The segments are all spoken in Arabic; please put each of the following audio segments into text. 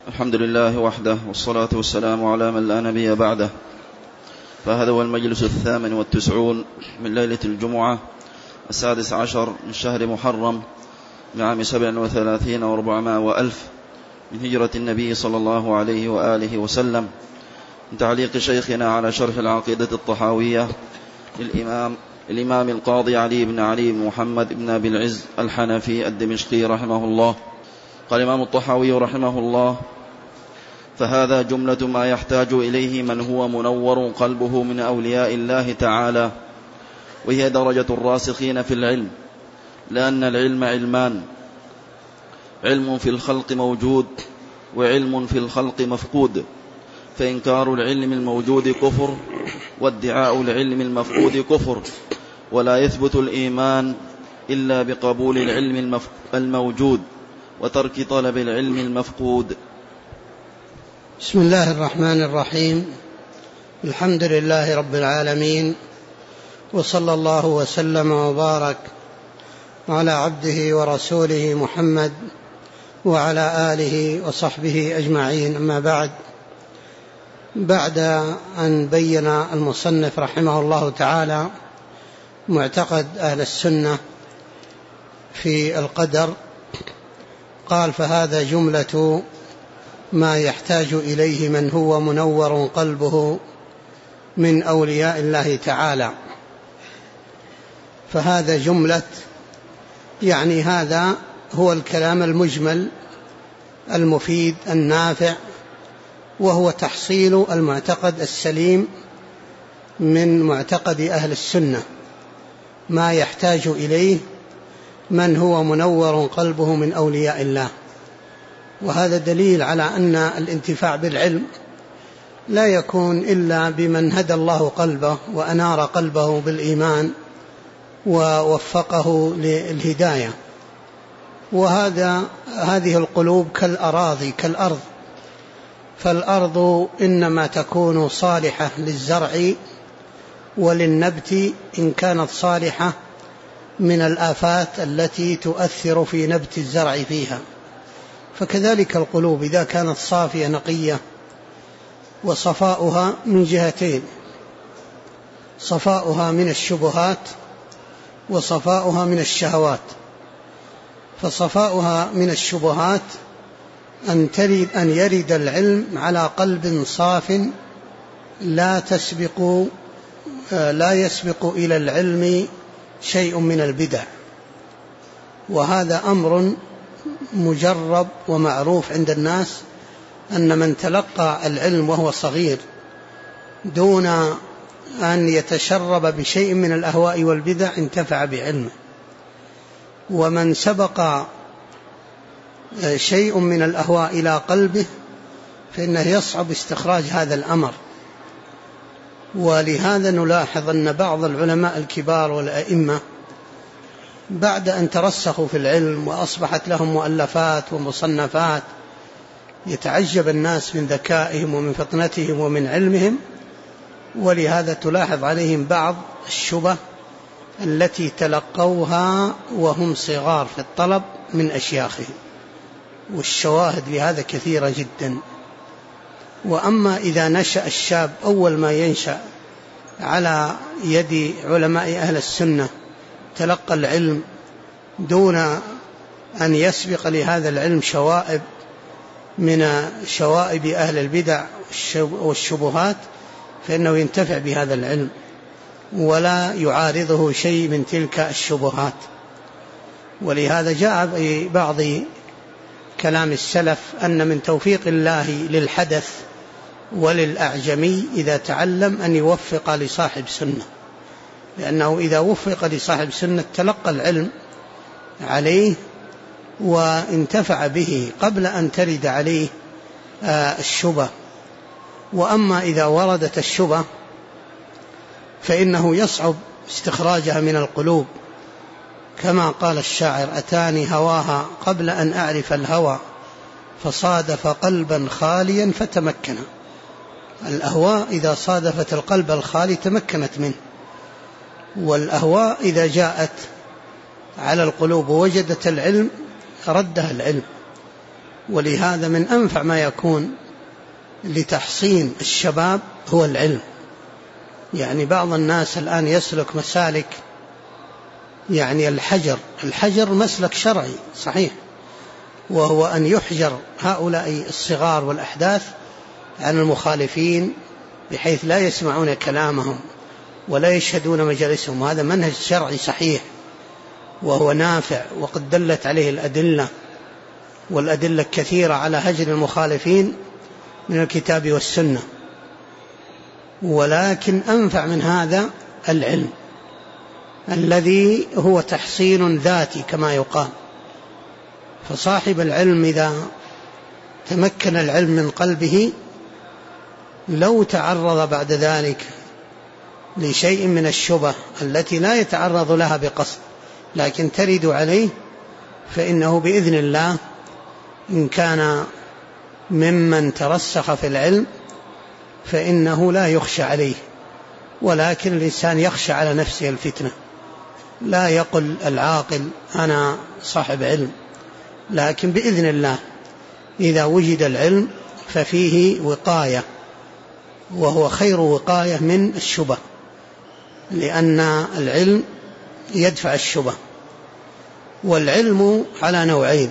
الحمد لله وحده، والصلاة والسلام على من لا نبي بعده. فهذا هو المجلس 98 من ليلة الجمعة 16 من شهر محرم من عام 37 و400 وألف من هجرة النبي صلى الله عليه وآله وسلم، من تعليق شيخنا على شرح العقيدة الطحاوية للإمام القاضي علي بن علي بن محمد بن أبي العز الحنفي الدمشقي رحمه الله. قال الإمام الطحاوي رحمه الله: فهذا جملة ما يحتاج إليه من هو منور قلبه من أولياء الله تعالى، وهي درجة الراسخين في العلم، لأن العلم علمان: علم في الخلق موجود، وعلم في الخلق مفقود، فإنكار العلم الموجود كفر، وادعاء العلم المفقود كفر، ولا يثبت الإيمان إلا بقبول العلم الموجود وترك طلب العلم المفقود. بسم الله الرحمن الرحيم. الحمد لله رب العالمين، وصلى الله وسلم وبارك على عبده ورسوله محمد وعلى آله وصحبه أجمعين. أما بعد أن بين المصنف رحمه الله تعالى معتقد أهل السنة في القدر، قال: فهذا جملة ما يحتاج إليه من هو منور قلبه من أولياء الله تعالى. فهذا جملة، يعني هذا هو الكلام المجمل المفيد النافع، وهو تحصيل المعتقد السليم من معتقد أهل السنة، ما يحتاج إليه من هو منور قلبه من أولياء الله. وهذا دليل على أن الانتفاع بالعلم لا يكون إلا بمن هدى الله قلبه وأنار قلبه بالإيمان ووفقه للهداية. هذه القلوب كالأراضي، كالأرض، فالأرض إنما تكون صالحة للزرع وللنبت إن كانت صالحة من الآفات التي تؤثر في نبت الزرع فيها. فكذلك القلوب إذا كانت صافية نقية، وصفاؤها من جهتين: صفاؤها من الشبهات وصفاؤها من الشهوات. فصفاؤها من الشبهات أن يرد العلم على قلب صاف لا يسبق إلى العلم شيء من البدع، وهذا أمر مجرب ومعروف عند الناس، أن من تلقى العلم وهو صغير دون أن يتشرب بشيء من الأهواء والبدع انتفع بعلمه، ومن سبق شيء من الأهواء إلى قلبه فإنه يصعب استخراج هذا الأمر. ولهذا نلاحظ أن بعض العلماء الكبار والأئمة بعد أن ترسخوا في العلم وأصبحت لهم مؤلفات ومصنفات يتعجب الناس من ذكائهم ومن فطنتهم ومن علمهم، ولهذا تلاحظ عليهم بعض الشبه التي تلقوها وهم صغار في الطلب من أشياخهم، والشواهد لهذا كثيرة جدا. وأما إذا نشأ الشاب أول ما ينشأ على يد علماء أهل السنة تلقى العلم دون أن يسبق لهذا العلم شوائب من شوائب أهل البدع والشبهات، فإنه ينتفع بهذا العلم ولا يعارضه شيء من تلك الشبهات. ولهذا جاء في بعض كلام السلف أن من توفيق الله للحدث وللأعجمي إذا تعلم أن يوفق لصاحب سنة، لأنه إذا وفق لصاحب سنة تلقى العلم عليه وانتفع به قبل أن ترد عليه الشبه. وأما إذا وردت الشبه فإنه يصعب استخراجها من القلوب، كما قال الشاعر: أتاني هواها قبل أن أعرف الهوى، فصادف قلبا خاليا فتمكن. الأهواء إذا صادفت القلب الخالي تمكنت منه، والأهواء إذا جاءت على القلوب ووجدت العلم ردها العلم. ولهذا من أنفع ما يكون لتحصين الشباب هو العلم. يعني بعض الناس الآن يسلك مسالك، يعني الحجر مسلك شرعي صحيح، وهو أن يحجر هؤلاء الصغار والأحداث عن المخالفين بحيث لا يسمعون كلامهم ولا يشهدون مجالسهم. هذا منهج شرعي صحيح وهو نافع، وقد دلت عليه الأدلة، والأدلة كثيرة على هجر المخالفين من الكتاب والسنة. ولكن أنفع من هذا العلم الذي هو تحصين ذاتي كما يقال. فصاحب العلم إذا تمكن العلم من قلبه لو تعرض بعد ذلك لشيء من الشبه التي لا يتعرض لها بقصد لكن ترد عليه، فإنه بإذن الله إن كان ممن ترسخ في العلم فإنه لا يخشى عليه. ولكن الإنسان يخشى على نفسه الفتنة. لا يقل العاقل أنا صاحب علم، لكن بإذن الله إذا وجد العلم ففيه وقاية، وهو خير وقاية من الشبه، لأن العلم يدفع الشبه. والعلم على نوعين: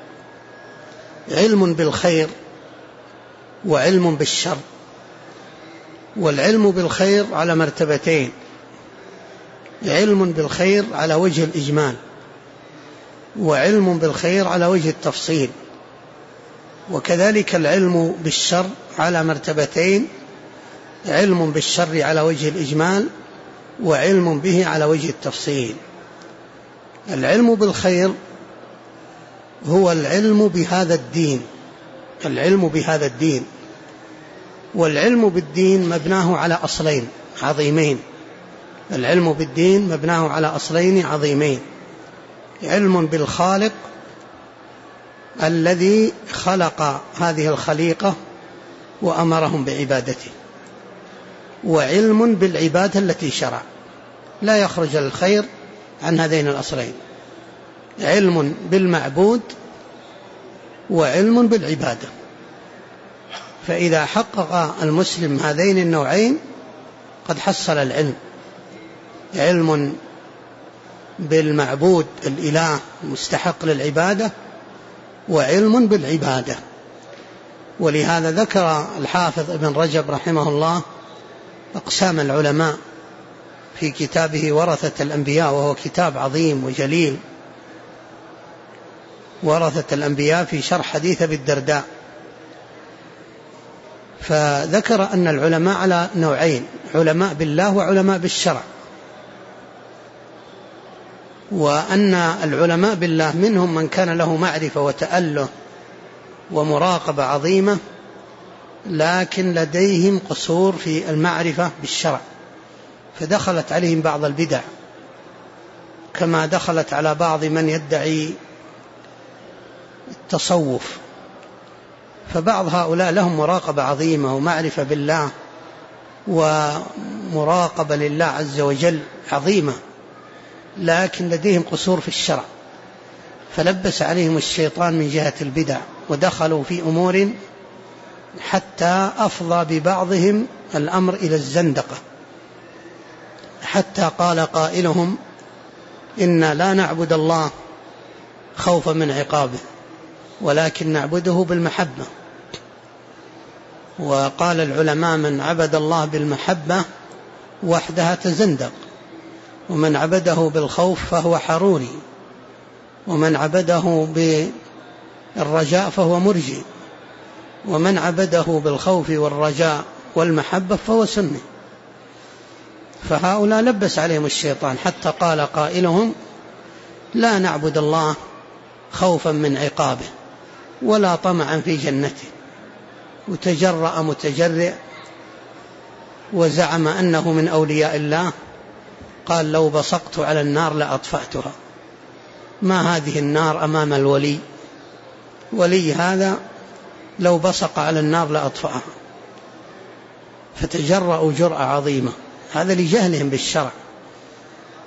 علم بالخير وعلم بالشر. والعلم بالخير على مرتبتين: علم بالخير على وجه الإجمال، وعلم بالخير على وجه التفصيل. وكذلك العلم بالشر على مرتبتين: علم بالشر على وجه الإجمال، وعلم به على وجه التفصيل. العلم بالخير هو العلم بهذا الدين، العلم بهذا الدين. والعلم بالدين مبناه على أصلين عظيمين. العلم بالدين مبناه على أصلين عظيمين: علم بالخالق الذي خلق هذه الخليقة وأمرهم بعبادته، وعلم بالعبادة التي شرع. لا يخرج الخير عن هذين الأصلين: علم بالمعبود وعلم بالعبادة. فإذا حقق المسلم هذين النوعين قد حصل العلم: علم بالمعبود الإله المستحق للعبادة، وعلم بالعبادة. ولهذا ذكر الحافظ ابن رجب رحمه الله أقسام العلماء في كتابه ورثة الأنبياء، وهو كتاب عظيم وجليل، ورثة الأنبياء في شرح حديث أبي الدرداء. فذكر أن العلماء على نوعين: علماء بالله وعلماء بالشرع. وأن العلماء بالله منهم من كان له معرفة وتأله ومراقبة عظيمة، لكن لديهم قصور في المعرفة بالشرع، فدخلت عليهم بعض البدع، كما دخلت على بعض من يدعي التصوف. فبعض هؤلاء لهم مراقبة عظيمة ومعرفة بالله ومراقبة لله عز وجل عظيمة، لكن لديهم قصور في الشرع، فلبس عليهم الشيطان من جهة البدع، ودخلوا في أمور حتى أفضى ببعضهم الأمر إلى الزندقة، حتى قال قائلهم: إنا لا نعبد الله خوفا من عقابه، ولكن نعبده بالمحبة. وقال العلماء: من عبد الله بالمحبة وحدها تزندق، ومن عبده بالخوف فهو حروري، ومن عبده بالرجاء فهو مرجي، ومن عبده بالخوف والرجاء والمحبة فهو سني. فهؤلاء لبس عليهم الشيطان حتى قال قائلهم: لا نعبد الله خوفا من عقابه ولا طمعا في جنته. وتجرأ متجرئ وزعم أنه من أولياء الله، قال: لو بصقت على النار لأطفأتها. ما هذه النار أمام الولي؟ ولي هذا لو بصق على النار لأطفأها. فتجرأوا جرأة عظيمة. هذا لجهلهم بالشرع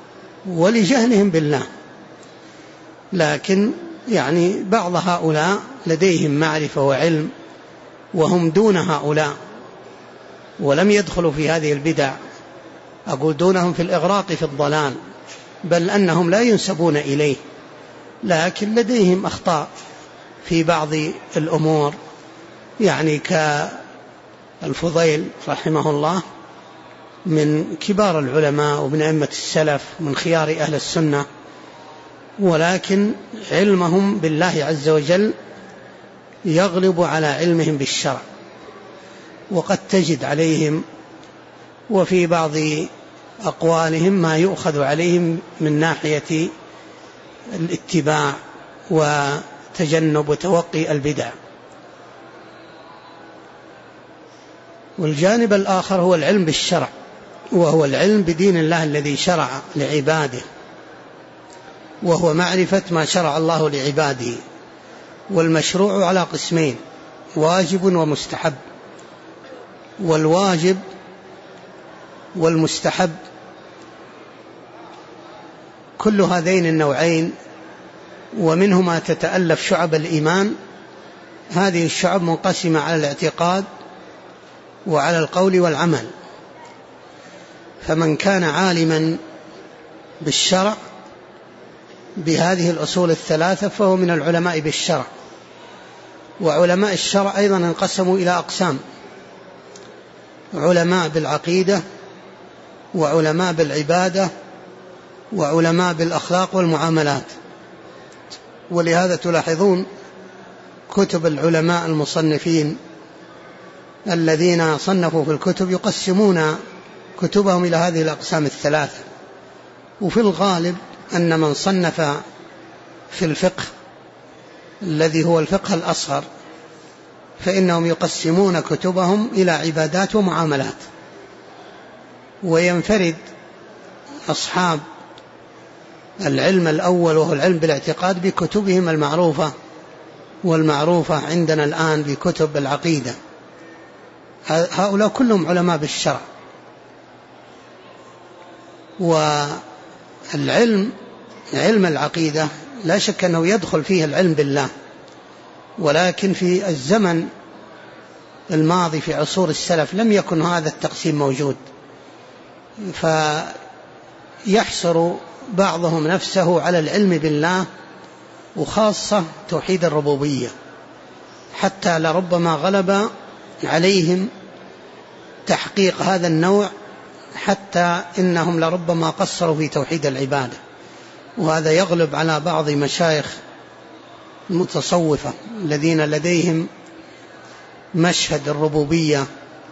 ولجهلهم بالله. لكن يعني بعض هؤلاء لديهم معرفة وعلم وهم دون هؤلاء ولم يدخلوا في هذه البدع، أقول دونهم في الإغراق في الضلال، بل أنهم لا ينسبون إليه، لكن لديهم أخطاء في بعض الأمور، يعني كالفضيل رحمه الله من كبار العلماء ومن أئمة السلف من خيار أهل السنة، ولكن علمهم بالله عز وجل يغلب على علمهم بالشرع، وقد تجد عليهم وفي بعض أقوالهم ما يؤخذ عليهم من ناحية الاتباع وتجنب وتوقي البدع. والجانب الآخر هو العلم بالشرع، وهو العلم بدين الله الذي شرع لعباده، وهو معرفة ما شرع الله لعباده. والمشروع على قسمين: واجب ومستحب. والواجب والمستحب كل هذين النوعين ومنهما تتألف شعب الإيمان. هذه الشعب منقسمة على الاعتقاد وعلى القول والعمل، فمن كان عالما بالشرع بهذه الأصول الثلاثة فهو من العلماء بالشرع. وعلماء الشرع أيضا انقسموا إلى أقسام: علماء بالعقيدة، وعلماء بالعبادة، وعلماء بالأخلاق والمعاملات. ولهذا تلاحظون كتب العلماء المصنفين الذين صنفوا في الكتب يقسمون كتبهم إلى هذه الأقسام الثلاثة. وفي الغالب أن من صنف في الفقه الذي هو الفقه الأصغر فإنهم يقسمون كتبهم إلى عبادات ومعاملات، وينفرد أصحاب العلم الأول وهو العلم بالاعتقاد بكتبهم والمعروفة عندنا الآن بكتب العقيدة. هؤلاء كلهم علماء بالشرع. والعلم علم العقيدة لا شك أنه يدخل فيه العلم بالله، ولكن في الزمن الماضي في عصور السلف لم يكن هذا التقسيم موجود، فيحصر بعضهم نفسه على العلم بالله وخاصة توحيد الربوبية، حتى لربما غلب عليهم تحقيق هذا النوع، حتى إنهم لربما قصروا في توحيد العبادة. وهذا يغلب على بعض مشايخ المتصوفة الذين لديهم مشهد الربوبية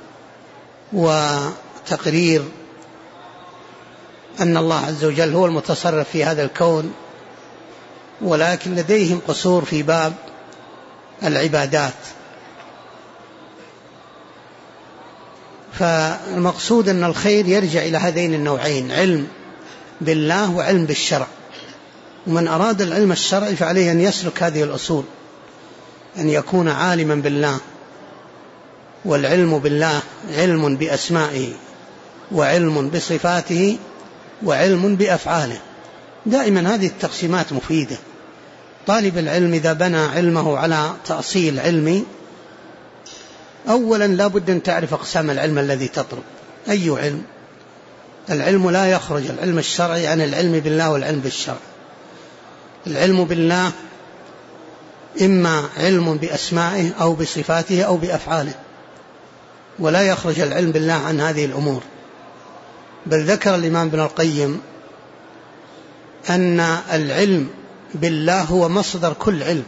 وتقرير أن الله عز وجل هو المتصرف في هذا الكون، ولكن لديهم قصور في باب العبادات. فالمقصود أن الخير يرجع إلى هذين النوعين: علم بالله وعلم بالشرع. ومن أراد العلم الشرعي فعليه أن يسلك هذه الأصول، أن يكون عالما بالله. والعلم بالله علم بأسمائه، وعلم بصفاته، وعلم بأفعاله. دائما هذه التقسيمات مفيدة. طالب العلم إذا بنى علمه على تأصيل علمي، أولا لا بد أن تعرف أقسام العلم الذي تطلب. أي علم؟ العلم لا يخرج العلم الشرعي عن العلم بالله والعلم بالشرع. العلم بالله إما علم بأسمائه أو بصفاته أو بأفعاله، ولا يخرج العلم بالله عن هذه الأمور. بل ذكر الإمام ابن القيم أن العلم بالله هو مصدر كل علم،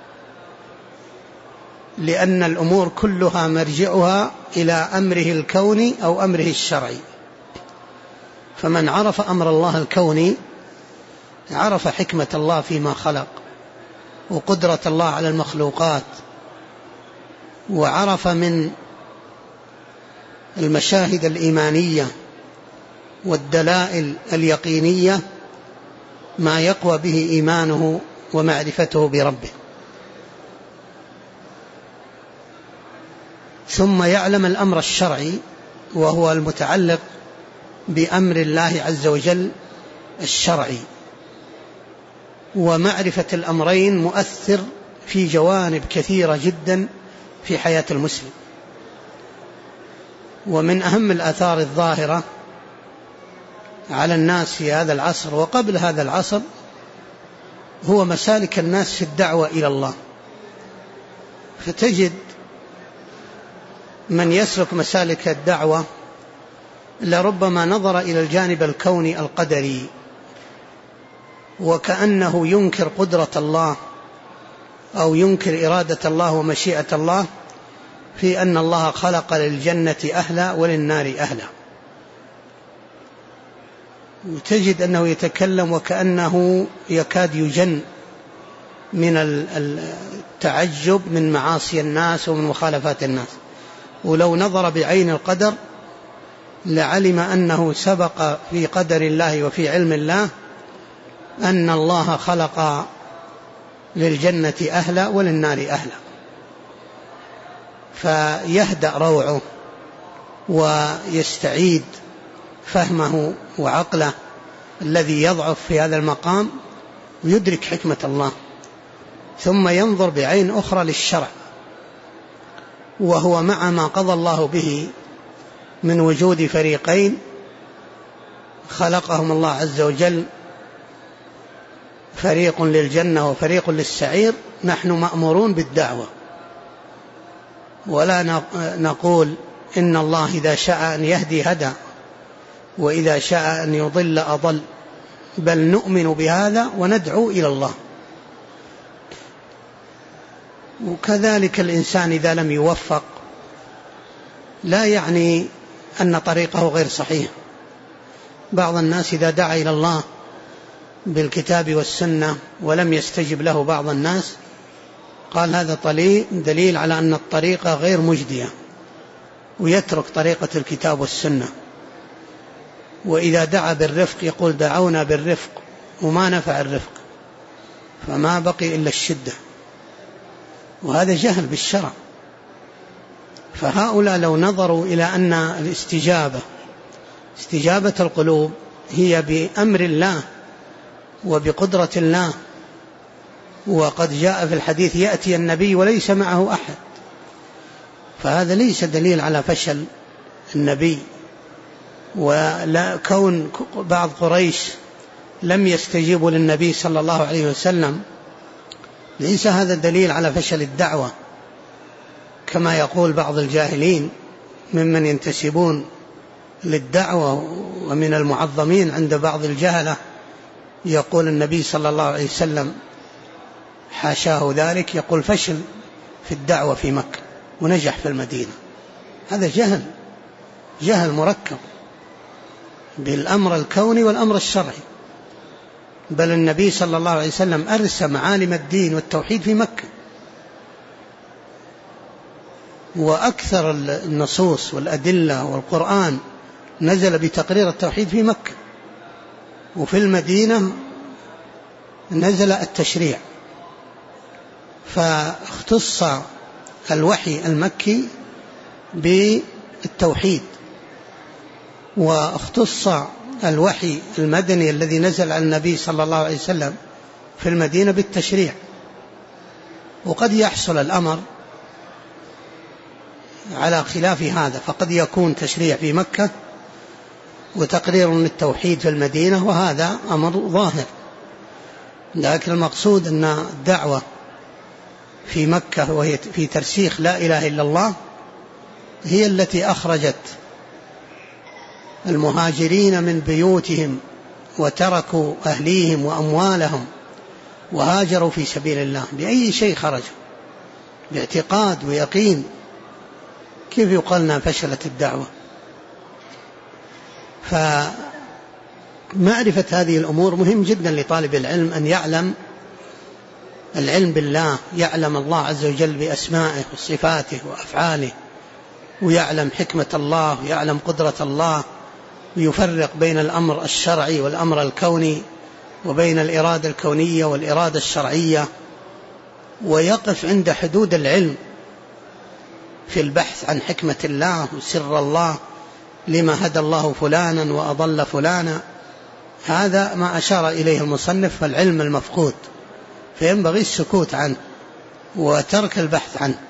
لأن الأمور كلها مرجعها إلى أمره الكوني أو أمره الشرعي. فمن عرف أمر الله الكوني عرف حكمة الله فيما خلق، وقدرة الله على المخلوقات، وعرف من المشاهد الإيمانية والدلائل اليقينية ما يقوى به إيمانه ومعرفته بربه. ثم يعلم الأمر الشرعي وهو المتعلق بأمر الله عز وجل الشرعي. ومعرفة الأمرين مؤثر في جوانب كثيرة جدا في حياة المسلم. ومن أهم الآثار الظاهرة على الناس في هذا العصر وقبل هذا العصر هو مسالك الناس في الدعوة إلى الله. فتجد من يسلك مسالك الدعوة لربما نظر إلى الجانب الكوني القدري، وكأنه ينكر قدرة الله أو ينكر إرادة الله ومشيئة الله في أن الله خلق للجنة أهلا وللنار أهلا. وتجد أنه يتكلم وكأنه يكاد يجن من التعجب من معاصي الناس ومن مخالفات الناس. ولو نظر بعين القدر لعلم أنه سبق في قدر الله وفي علم الله أن الله خلق للجنة أهلا وللنار أهلا، فيهدأ روعه ويستعيد فهمه وعقله الذي يضعف في هذا المقام ويدرك حكمة الله، ثم ينظر بعين أخرى للشرع، وهو مع ما قضى الله به من وجود فريقين خلقهم الله عز وجل، فريق للجنة وفريق للسعير. نحن مأمورون بالدعوة، ولا نقول إن الله إذا شاء أن يهدي هدى وإذا شاء أن يضل أضل، بل نؤمن بهذا وندعو إلى الله. وكذلك الإنسان إذا لم يوفق لا يعني أن طريقه غير صحيح. بعض الناس إذا دعا إلى الله بالكتاب والسنة ولم يستجب له بعض الناس قال هذا دليل على أن الطريقة غير مجدية، ويترك طريقة الكتاب والسنة. وإذا دعا بالرفق يقول دعونا بالرفق، وما نفع الرفق، فما بقي إلا الشدة، وهذا جهل بالشرع. فهؤلاء لو نظروا إلى أن استجابة القلوب هي بأمر الله وبقدرة الله، وقد جاء في الحديث يأتي النبي وليس معه أحد، فهذا ليس دليل على فشل النبي. ولا كون بعض قريش لم يستجيبوا للنبي صلى الله عليه وسلم ليس هذا دليل على فشل الدعوة، كما يقول بعض الجاهلين ممن ينتسبون للدعوة ومن المعظمين عند بعض الجهلة، يقول النبي صلى الله عليه وسلم حاشاه ذلك، يقول فشل في الدعوة في مكة ونجح في المدينة. هذا جهل مركب بالأمر الكوني والأمر الشرعي. بل النبي صلى الله عليه وسلم أرسى معالم الدين والتوحيد في مكة، وأكثر النصوص والأدلة والقرآن نزل بتقرير التوحيد في مكة، وفي المدينة نزل التشريع. فاختص الوحي المكي بالتوحيد، واختص الوحي المدني الذي نزل على النبي صلى الله عليه وسلم في المدينة بالتشريع. وقد يحصل الأمر على خلاف هذا، فقد يكون تشريع في مكة وتقرير للتوحيد في المدينة، وهذا أمر ظاهر. لكن المقصود أن الدعوة في مكة وهي في ترسيخ لا إله إلا الله هي التي أخرجت المهاجرين من بيوتهم وتركوا أهليهم وأموالهم وهاجروا في سبيل الله. بأي شيء خرجوا؟ باعتقاد ويقين. كيف يقالنا فشلت الدعوة؟ فمعرفة هذه الأمور مهم جدا لطالب العلم، أن يعلم العلم بالله، يعلم الله عز وجل بأسمائه وصفاته وأفعاله، ويعلم حكمة الله ويعلم قدرة الله، ويفرق بين الأمر الشرعي والأمر الكوني، وبين الإرادة الكونية والإرادة الشرعية، ويقف عند حدود العلم في البحث عن حكمة الله وسر الله، لما هدى الله فلانا وأضل فلانا. هذا ما أشار إليه المصنف، فالعلم المفقود، فينبغي السكوت عنه وترك البحث عنه.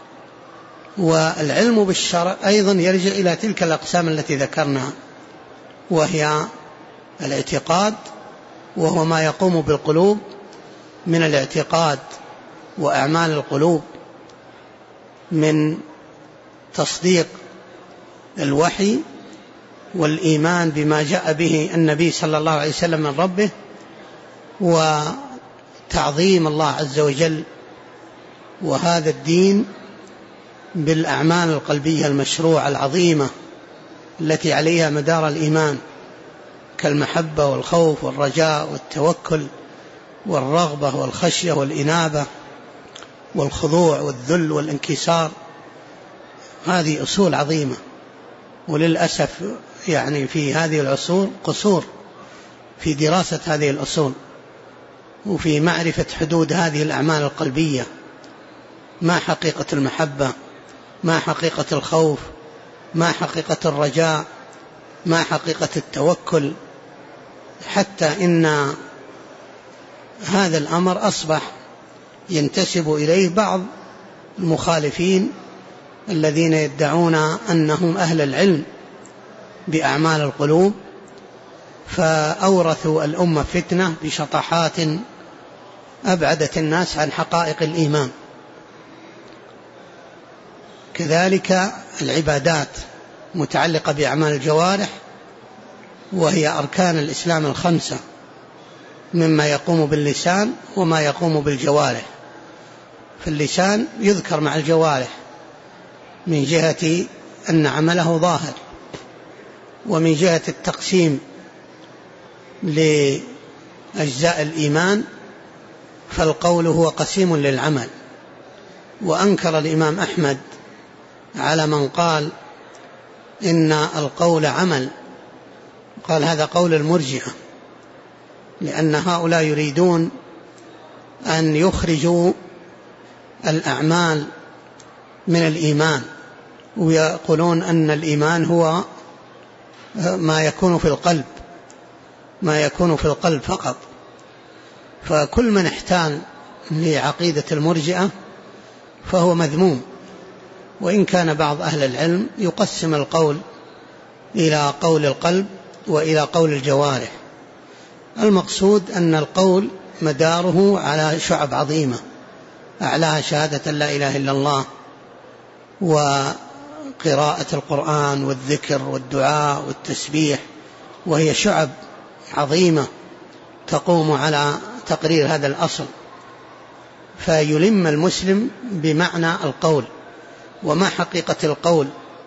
والعلم بالشرع أيضا يرجع إلى تلك الأقسام التي ذكرناها، وهي الاعتقاد، وهو ما يقوم بالقلوب من الاعتقاد وأعمال القلوب، من تصديق الوحي والإيمان بما جاء به النبي صلى الله عليه وسلم من ربه، وتعظيم الله عز وجل وهذا الدين بالأعمال القلبية المشروعة العظيمة التي عليها مدار الإيمان، كالمحبة والخوف والرجاء والتوكل والرغبة والخشية والإنابة والخضوع والذل والانكسار. هذه أصول عظيمة، وللأسف يعني في هذه العصور قصور في دراسة هذه الأصول وفي معرفة حدود هذه الأعمال القلبية. ما حقيقة المحبة، ما حقيقة الخوف، ما حقيقة الرجاء، ما حقيقة التوكل، حتى إن هذا الأمر أصبح ينتسب إليه بعض المخالفين الذين يدعون أنهم أهل العلم بأعمال القلوب، فأورثوا الأمة فتنة بشطحات أبعدت الناس عن حقائق الإيمان. كذلك العبادات متعلقة بأعمال الجوارح، وهي أركان الإسلام الخمسة، مما يقوم باللسان وما يقوم بالجوارح. فاللسان يذكر مع الجوارح من جهة أن عمله ظاهر، ومن جهة التقسيم لأجزاء الإيمان فالقول هو قسيم للعمل. وأنكر الإمام أحمد على من قال إن القول عمل، قال هذا قول المرجئة، لأن هؤلاء يريدون أن يخرجوا الأعمال من الإيمان، ويقولون أن الإيمان هو ما يكون في القلب، ما يكون في القلب فقط. فكل من احتال لعقيدة المرجئة فهو مذموم، وإن كان بعض أهل العلم يقسم القول إلى قول القلب وإلى قول الجوارح. المقصود أن القول مداره على شعب عظيمة، أعلاها شهادة لا إله إلا الله، وقراءة القرآن والذكر والدعاء والتسبيح، وهي شعب عظيمة تقوم على تقرير هذا الأصل. فيلم المسلم بمعنى القول، وما حقيقة القول،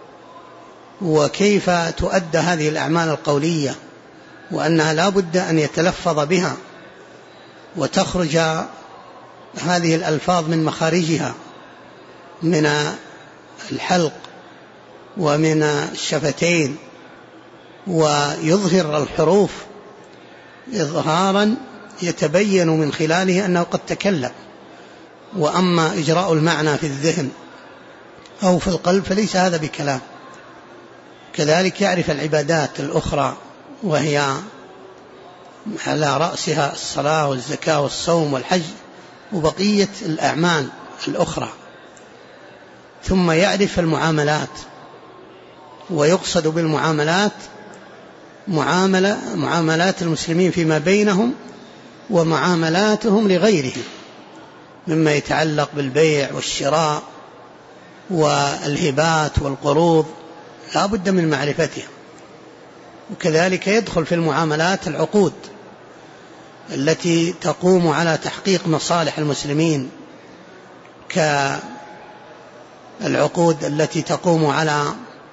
وكيف تؤدى هذه الأعمال القولية، وأنها لا بد أن يتلفظ بها وتخرج هذه الألفاظ من مخارجها، من الحلق ومن الشفتين، ويظهر الحروف إظهارا يتبين من خلاله أنه قد تكلم. وأما إجراء المعنى في الذهن أو في القلب فليس هذا بكلام. كذلك يعرف العبادات الأخرى، وهي على رأسها الصلاة والزكاة والصوم والحج وبقية الأعمال الأخرى. ثم يعرف المعاملات، ويقصد بالمعاملات معاملات المسلمين فيما بينهم ومعاملاتهم لغيرهم، مما يتعلق بالبيع والشراء والهبات والقروض، لا بد من معرفتها. وكذلك يدخل في المعاملات العقود التي تقوم على تحقيق مصالح المسلمين، كالعقود التي تقوم على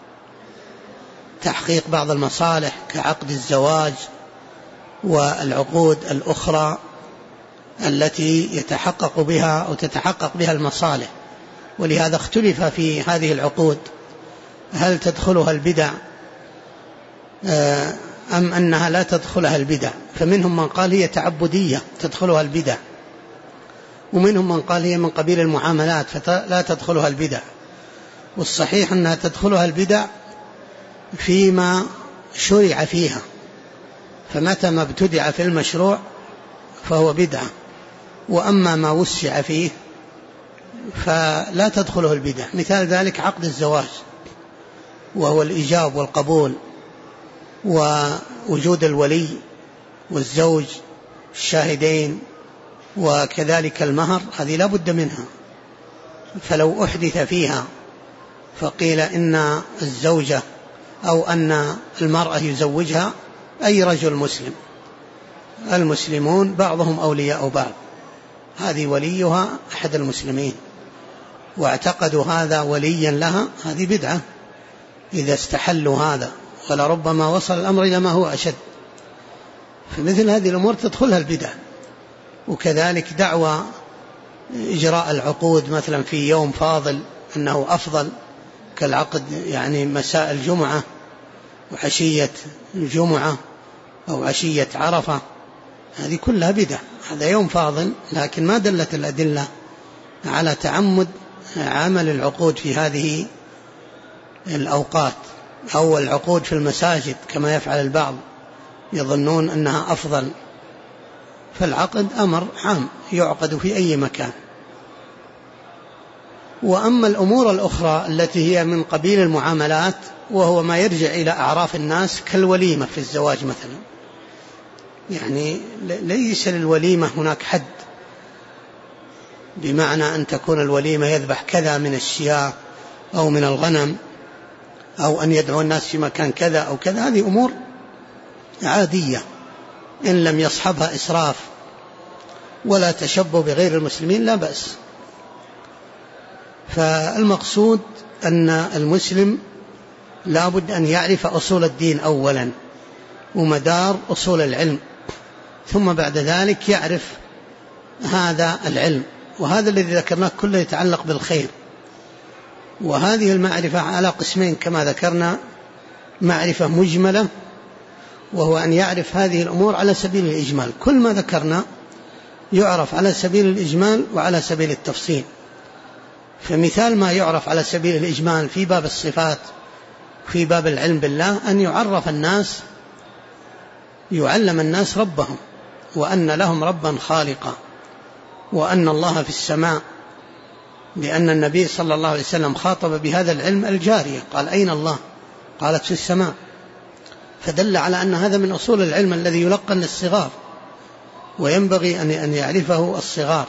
تحقيق بعض المصالح كعقد الزواج، والعقود الأخرى التي يتحقق بها أو تتحقق بها المصالح. ولهذا اختلف في هذه العقود، هل تدخلها البدع أم أنها لا تدخلها البدع. فمنهم من قال هي تعبدية تدخلها البدع، ومنهم من قال هي من قبيل المعاملات فلا تدخلها البدع. والصحيح أنها تدخلها البدع فيما شرع فيها، فمتى ما ابتدع في المشروع فهو بدعة، وأما ما وسع فيه فلا تدخله البدع. مثال ذلك عقد الزواج، وهو الإيجاب والقبول ووجود الولي والزوج الشاهدين، وكذلك المهر، هذه لا بد منها. فلو أحدث فيها فقيل إن الزوجة أو أن المرأة يزوجها أي رجل مسلم، المسلمون بعضهم أولياء بعض، هذه وليها أحد المسلمين، واعتقدوا هذا وليا لها، هذه بدعة إذا استحلوا هذا، ولربما وصل الأمر إلى ما هو أشد. فمثل هذه الأمور تدخلها البدع. وكذلك دعوى إجراء العقود مثلا في يوم فاضل أنه أفضل، كالعقد يعني مساء الجمعة وعشية الجمعة أو عشية عرفة، هذه كلها بدع. هذا يوم فاضل، لكن ما دلت الأدلة على تعمد عمل العقود في هذه الأوقات، أو العقود في المساجد كما يفعل البعض، يظنون أنها أفضل. فالعقد أمر عام يعقد في أي مكان. وأما الأمور الأخرى التي هي من قبيل المعاملات، وهو ما يرجع إلى أعراف الناس كالوليمة في الزواج مثلا، يعني ليس للوليمة هناك حد، بمعنى أن تكون الوليمة يذبح كذا من الشياه أو من الغنم، أو أن يدعو الناس في مكان كذا أو كذا، هذه أمور عادية إن لم يصحبها إسراف ولا تشبه بغير المسلمين لا بأس. فالمقصود أن المسلم لا بد أن يعرف أصول الدين أولا ومدار أصول العلم، ثم بعد ذلك يعرف هذا العلم. وهذا الذي ذكرناه كله يتعلق بالخير. وهذه المعرفة على قسمين كما ذكرنا: معرفة مجملة، وهو أن يعرف هذه الأمور على سبيل الإجمال، كل ما ذكرنا يعرف على سبيل الإجمال وعلى سبيل التفصيل. فمثال ما يعرف على سبيل الإجمال في باب الصفات في باب العلم بالله، أن يعلم الناس ربهم، وأن لهم ربا خالقا، وأن الله في السماء، لأن النبي صلى الله عليه وسلم خاطب بهذا العلم الجارية، قال: أين الله؟ قالت: في السماء. فدل على أن هذا من أصول العلم الذي يلقن للصغار، وينبغي أن يعرفه الصغار.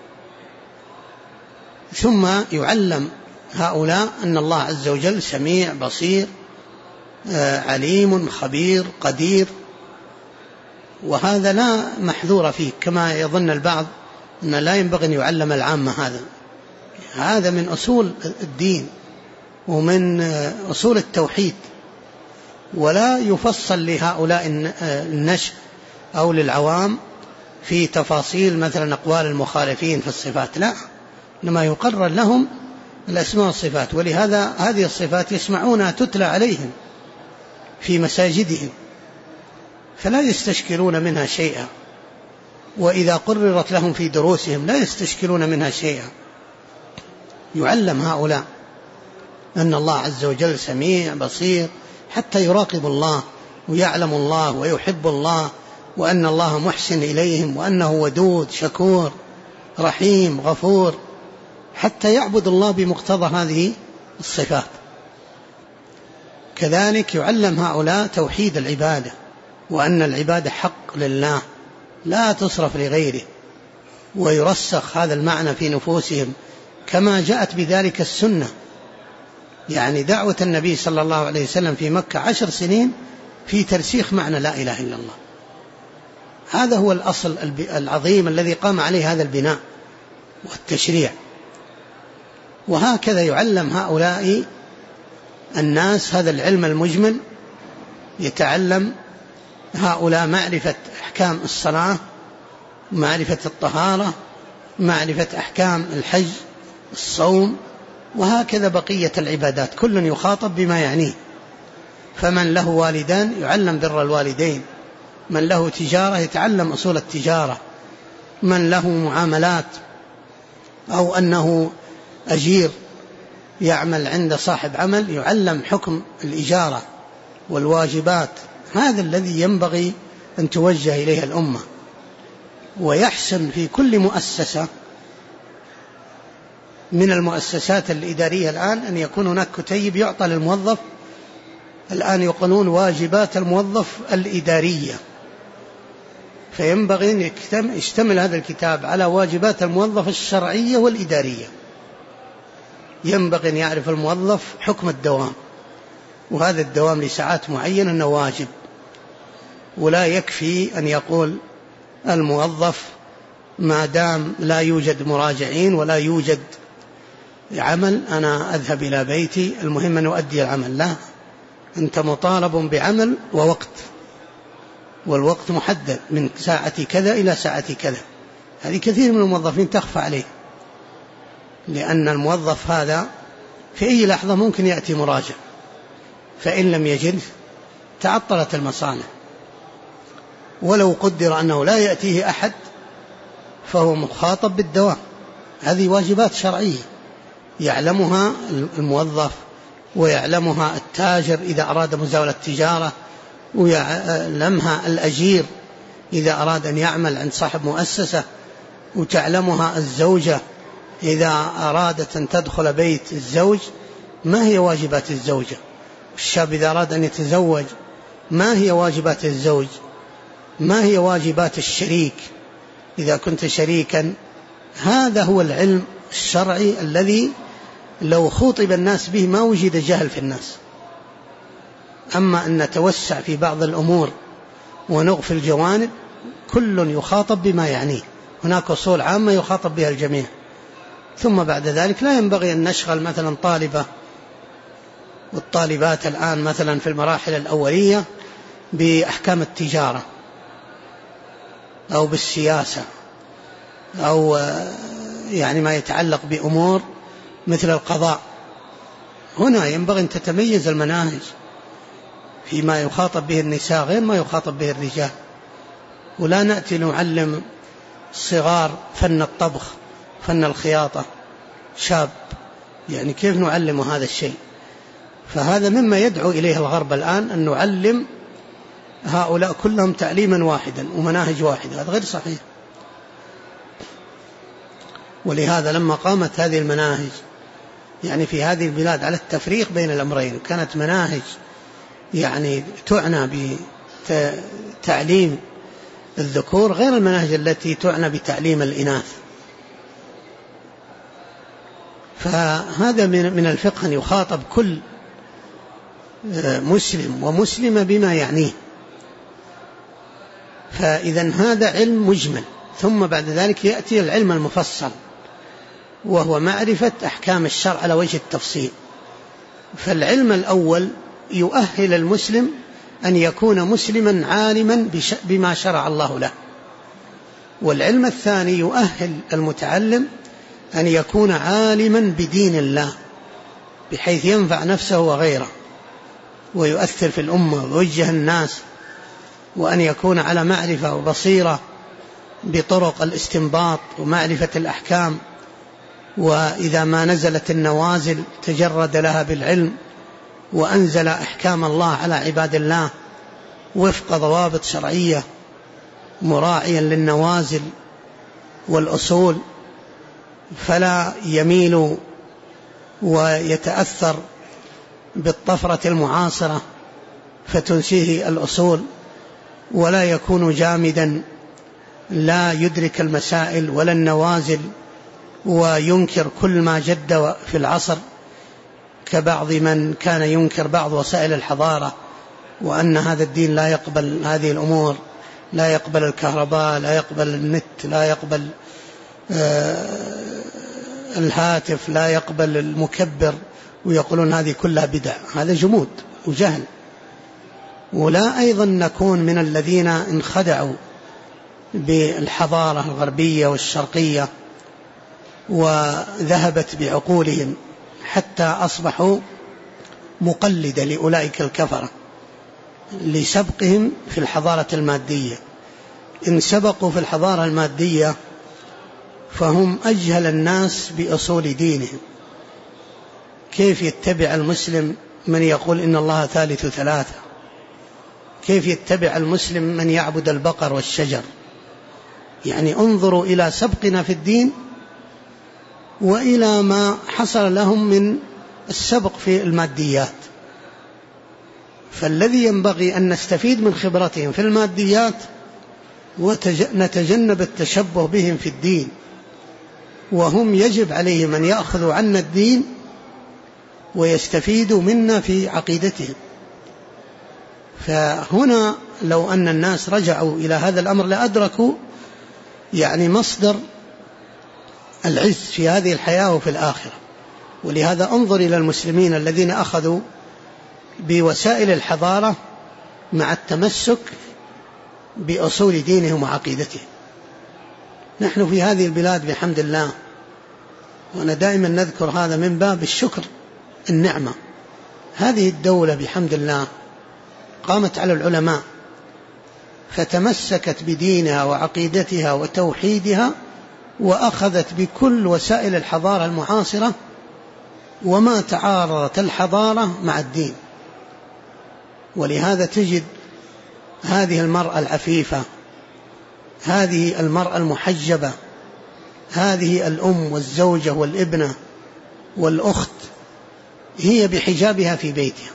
ثم يعلم هؤلاء أن الله عز وجل سميع بصير عليم خبير قدير، وهذا لا محذور فيه كما يظن البعض أن لا ينبغي أن يعلم العامة. هذا من أصول الدين ومن أصول التوحيد، ولا يفصل لهؤلاء النشء أو للعوام في تفاصيل مثلا أقوال المخالفين في الصفات، لا، إنما يقرر لهم الأسماء والصفات. ولهذا هذه الصفات يسمعونها تتلى عليهم في مساجدهم، فلا يستشكلون منها شيئا، وإذا قررت لهم في دروسهم لا يستشكلون منها شيئا. يعلم هؤلاء أن الله عز وجل سميع بصير، حتى يراقب الله ويعلم الله ويحب الله، وأن الله محسن إليهم، وأنه ودود شكور رحيم غفور، حتى يعبد الله بمقتضى هذه الصفات. كذلك يعلم هؤلاء توحيد العبادة، وأن العبادة حق لله لا تصرف لغيره، ويرسخ هذا المعنى في نفوسهم كما جاءت بذلك السنة. يعني دعوة النبي صلى الله عليه وسلم في مكة 10 سنين في ترسيخ معنى لا إله إلا الله. هذا هو الأصل العظيم الذي قام عليه هذا البناء والتشريع. وهكذا يعلم هؤلاء الناس هذا العلم المجمل. يتعلم هؤلاء معرفة أحكام الصلاة، معرفة الطهارة، معرفة أحكام الحج، الصوم، وهكذا بقية العبادات، كل يخاطب بما يعنيه. فمن له والدان يعلم بر الوالدين، من له تجارة يتعلم أصول التجارة، من له معاملات أو أنه أجير يعمل عند صاحب عمل يعلم حكم الإجارة والواجبات. هذا الذي ينبغي أن توجه إليه الأمة. ويحسن في كل مؤسسة من المؤسسات الإدارية الآن أن يكون هناك كتيب يعطى للموظف. الآن يقولون واجبات الموظف الإدارية، فينبغي أن يشتمل هذا الكتاب على واجبات الموظف الشرعية والإدارية. ينبغي أن يعرف الموظف حكم الدوام، وهذا الدوام لساعات معينة أنه واجب، ولا يكفي أن يقول الموظف ما دام لا يوجد مراجعين ولا يوجد عمل أنا أذهب إلى بيتي، المهم أن أؤدي العمل. لا، أنت مطالب بعمل ووقت، والوقت محدد من ساعة كذا إلى ساعة كذا. هذه كثير من الموظفين تخفى عليه، لأن الموظف هذا في أي لحظة ممكن يأتي مراجع، فإن لم يجد تعطلت المصانع. ولو قدر أنه لا يأتيه أحد فهو مخاطب بالدوام. هذه واجبات شرعية يعلمها الموظف ويعلمها التاجر إذا أراد مزاولة التجارة، ويعلمها الأجير إذا أراد أن يعمل عند صاحب مؤسسة، وتعلمها الزوجة إذا أرادت أن تدخل بيت الزوج ما هي واجبات الزوجة، الشاب إذا أراد أن يتزوج ما هي واجبات الزوج، ما هي واجبات الشريك إذا كنت شريكا. هذا هو العلم الشرعي الذي لو خوطب الناس به ما وجد جهل في الناس. أما أن نتوسع في بعض الأمور ونغفل الجوانب، كل يخاطب بما يعنيه، هناك أصول عامة يخاطب بها الجميع. ثم بعد ذلك لا ينبغي أن نشغل مثلا طالبة والطالبات الآن مثلا في المراحل الأولية بأحكام التجارة أو بالسياسة أو يعني ما يتعلق بأمور مثل القضاء. هنا ينبغي أن تتميز المناهج فيما يخاطب به النساء غير ما يخاطب به الرجال، ولا نأتي نعلم الصغار فن الطبخ فن الخياطة شاب، يعني كيف نعلم هذا الشيء؟ فهذا مما يدعو إليه الغرب الآن، أن نعلم هؤلاء كلهم تعليما واحدا ومناهج واحدة. هذا غير صحيح. ولهذا لما قامت هذه المناهج يعني في هذه البلاد على التفريق بين الأمرين، كانت مناهج يعني تعنى بتعليم الذكور غير المناهج التي تعنى بتعليم الإناث. فهذا من الفقه أن يخاطب كل مسلم ومسلمة بما يعنيه. فإذا هذا علم مجمل، ثم بعد ذلك يأتي العلم المفصل وهو معرفة أحكام الشرع على وجه التفصيل. فالعلم الأول يؤهل المسلم أن يكون مسلما عالما بما شرع الله له، والعلم الثاني يؤهل المتعلم أن يكون عالما بدين الله بحيث ينفع نفسه وغيره ويؤثر في الأمة ويوجه الناس، وأن يكون على معرفة وبصيرة بطرق الاستنباط ومعرفة الأحكام، وإذا ما نزلت النوازل تجرد لها بالعلم وأنزل أحكام الله على عباد الله وفق ضوابط شرعية مراعيا للنوازل والأصول، فلا يميل ويتأثر بالطفرة المعاصرة فتنسيه الأصول، ولا يكون جامدا لا يدرك المسائل ولا النوازل وينكر كل ما جد في العصر، كبعض من كان ينكر بعض وسائل الحضارة وأن هذا الدين لا يقبل هذه الأمور، لا يقبل الكهرباء، لا يقبل النت، لا يقبل الهاتف، لا يقبل المكبر، ويقولون هذه كلها بدع. هذا جمود وجهل. ولا أيضا نكون من الذين انخدعوا بالحضارة الغربية والشرقية وذهبت بعقولهم حتى أصبحوا مقلدة لأولئك الكفرة لسبقهم في الحضارة المادية. إن سبقوا في الحضارة المادية فهم أجهل الناس بأصول دينهم. كيف يتبع المسلم من يقول إن الله ثالث ثلاثة؟ كيف يتبع المسلم من يعبد البقر والشجر؟ يعني انظروا إلى سبقنا في الدين وإلى ما حصل لهم من السبق في الماديات. فالذي ينبغي أن نستفيد من خبرتهم في الماديات ونتجنب التشبه بهم في الدين، وهم يجب عليهم أن يأخذوا عنا الدين ويستفيدوا منا في عقيدتهم. فهنا لو أن الناس رجعوا إلى هذا الأمر لأدركوا يعني مصدر العز في هذه الحياة وفي الآخرة. ولهذا انظر إلى المسلمين الذين أخذوا بوسائل الحضارة مع التمسك بأصول دينهم وعقيدتهم. نحن في هذه البلاد بحمد الله، وأنا دائما نذكر هذا من باب الشكر النعمة، هذه الدولة بحمد الله قامت على العلماء فتمسكت بدينها وعقيدتها وتوحيدها، وأخذت بكل وسائل الحضارة المعاصرة، وما تعارضت الحضارة مع الدين. ولهذا تجد هذه المرأة العفيفة، هذه المرأة المحجبة، هذه الأم والزوجة والابنة والأخت هي بحجابها في بيتها،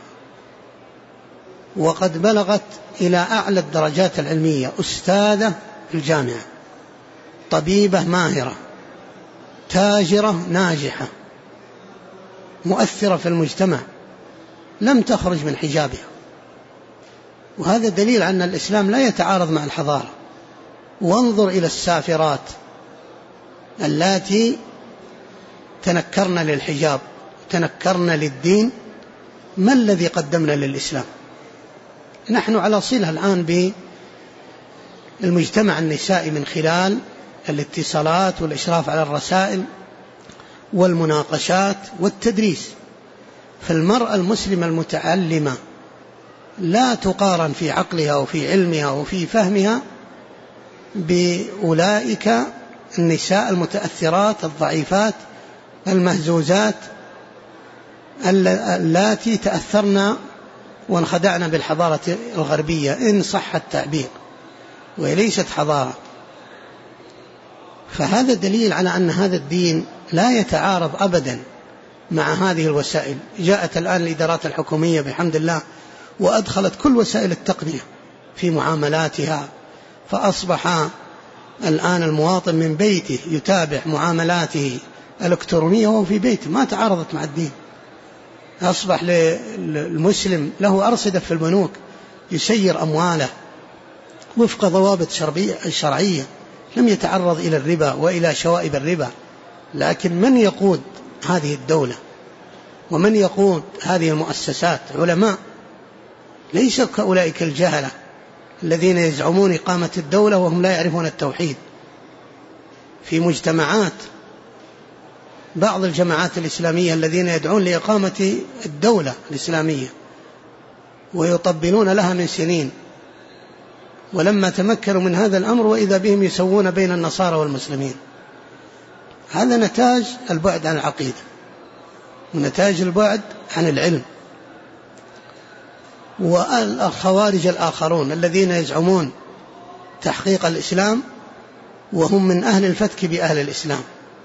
وقد بلغت إلى أعلى الدرجات العلمية، أستاذة في الجامعة، طبيبة ماهرة، تاجرة ناجحة، مؤثرة في المجتمع، لم تخرج من حجابها. وهذا دليل أن الإسلام لا يتعارض مع الحضارة. وانظر إلى السافرات اللاتي تنكرن للحجاب، تنكرن للدين، ما الذي قدمنا للإسلام؟ نحن على صلة الآن بالمجتمع النسائي من خلال الاتصالات والإشراف على الرسائل والمناقشات والتدريس. فالمرأة المسلمة المتعلمة لا تقارن في عقلها وفي علمها وفي فهمها بأولئك النساء المتأثرات الضعيفات المهزوزات اللاتي تأثرن وانخدعنا بالحضارة الغربية إن صح التعبير، وهي ليست حضارة. فهذا دليل على أن هذا الدين لا يتعارض أبدا مع هذه الوسائل. جاءت الآن الإدارات الحكومية بحمد الله وأدخلت كل وسائل التقنية في معاملاتها، فأصبح الآن المواطن من بيته يتابع معاملاته الإلكترونية وهو في بيته، ما تعارضت مع الدين. أصبح للمسلم له أرصدة في البنوك يسير أمواله وفق ضوابط شرعية، لم يتعرض إلى الربا وإلى شوائب الربا. لكن من يقود هذه الدولة ومن يقود هذه المؤسسات؟ علماء، ليس كأولئك الجهلة الذين يزعمون إقامة الدولة وهم لا يعرفون التوحيد. في مجتمعات بعض الجماعات الإسلامية الذين يدعون لإقامة الدولة الإسلامية ويطبلون لها من سنين، ولما تمكنوا من هذا الأمر وإذا بهم يسوون بين النصارى والمسلمين. هذا نتاج البعد عن العقيدة ونتاج البعد عن العلم. والخوارج الآخرون الذين يزعمون تحقيق الإسلام وهم من أهل الفتك بأهل الإسلام.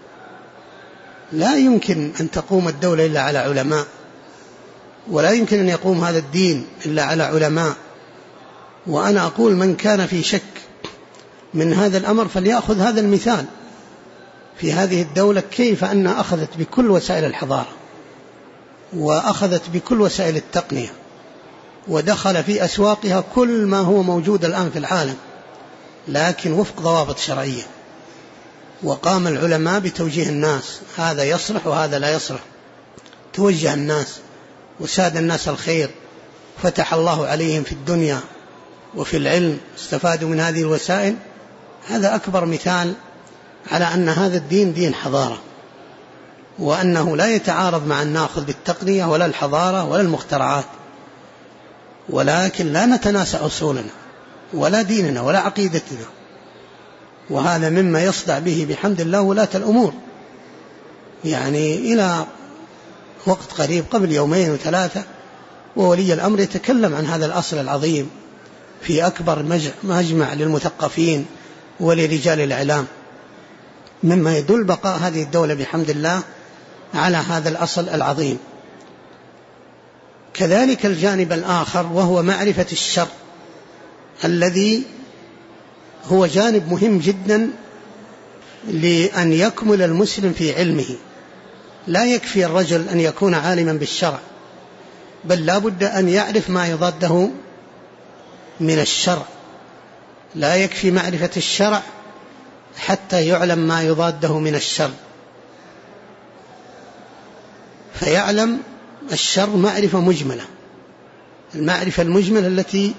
لا يمكن أن تقوم الدولة إلا على علماء، ولا يمكن أن يقوم هذا الدين إلا على علماء. وأنا أقول من كان في شك من هذا الأمر فليأخذ هذا المثال في هذه الدولة، كيف أن أخذت بكل وسائل الحضارة وأخذت بكل وسائل التقنية ودخل في أسواقها كل ما هو موجود الآن في العالم، لكن وفق ضوابط شرعية. وقام العلماء بتوجيه الناس، هذا يصلح وهذا لا يصلح، توجه الناس وساد الناس الخير، فتح الله عليهم في الدنيا وفي العلم، استفادوا من هذه الوسائل. هذا أكبر مثال على أن هذا الدين دين حضارة، وأنه لا يتعارض مع الناخذ بالتقنية ولا الحضارة ولا المخترعات، ولكن لا نتناسى أصولنا ولا ديننا ولا عقيدتنا. وهذا مما يصدع به بحمد الله ولاة الأمور. يعني إلى وقت قريب قبل 2 و3 وولي الأمر يتكلم عن هذا الأصل العظيم في أكبر مجمع للمثقفين ولرجال الإعلام. مما يدل بقاء هذه الدولة بحمد الله على هذا الأصل العظيم. كذلك الجانب الآخر وهو معرفة الشر، الذي هو جانب مهم جدا لأن يكمل المسلم في علمه. لا يكفي الرجل أن يكون عالما بالشرع، بل لا بد أن يعرف ما يضاده من الشرع. لا يكفي معرفة الشرع حتى يعلم ما يضاده من الشر، فيعلم الشر معرفة مجملة، المعرفة المجملة التي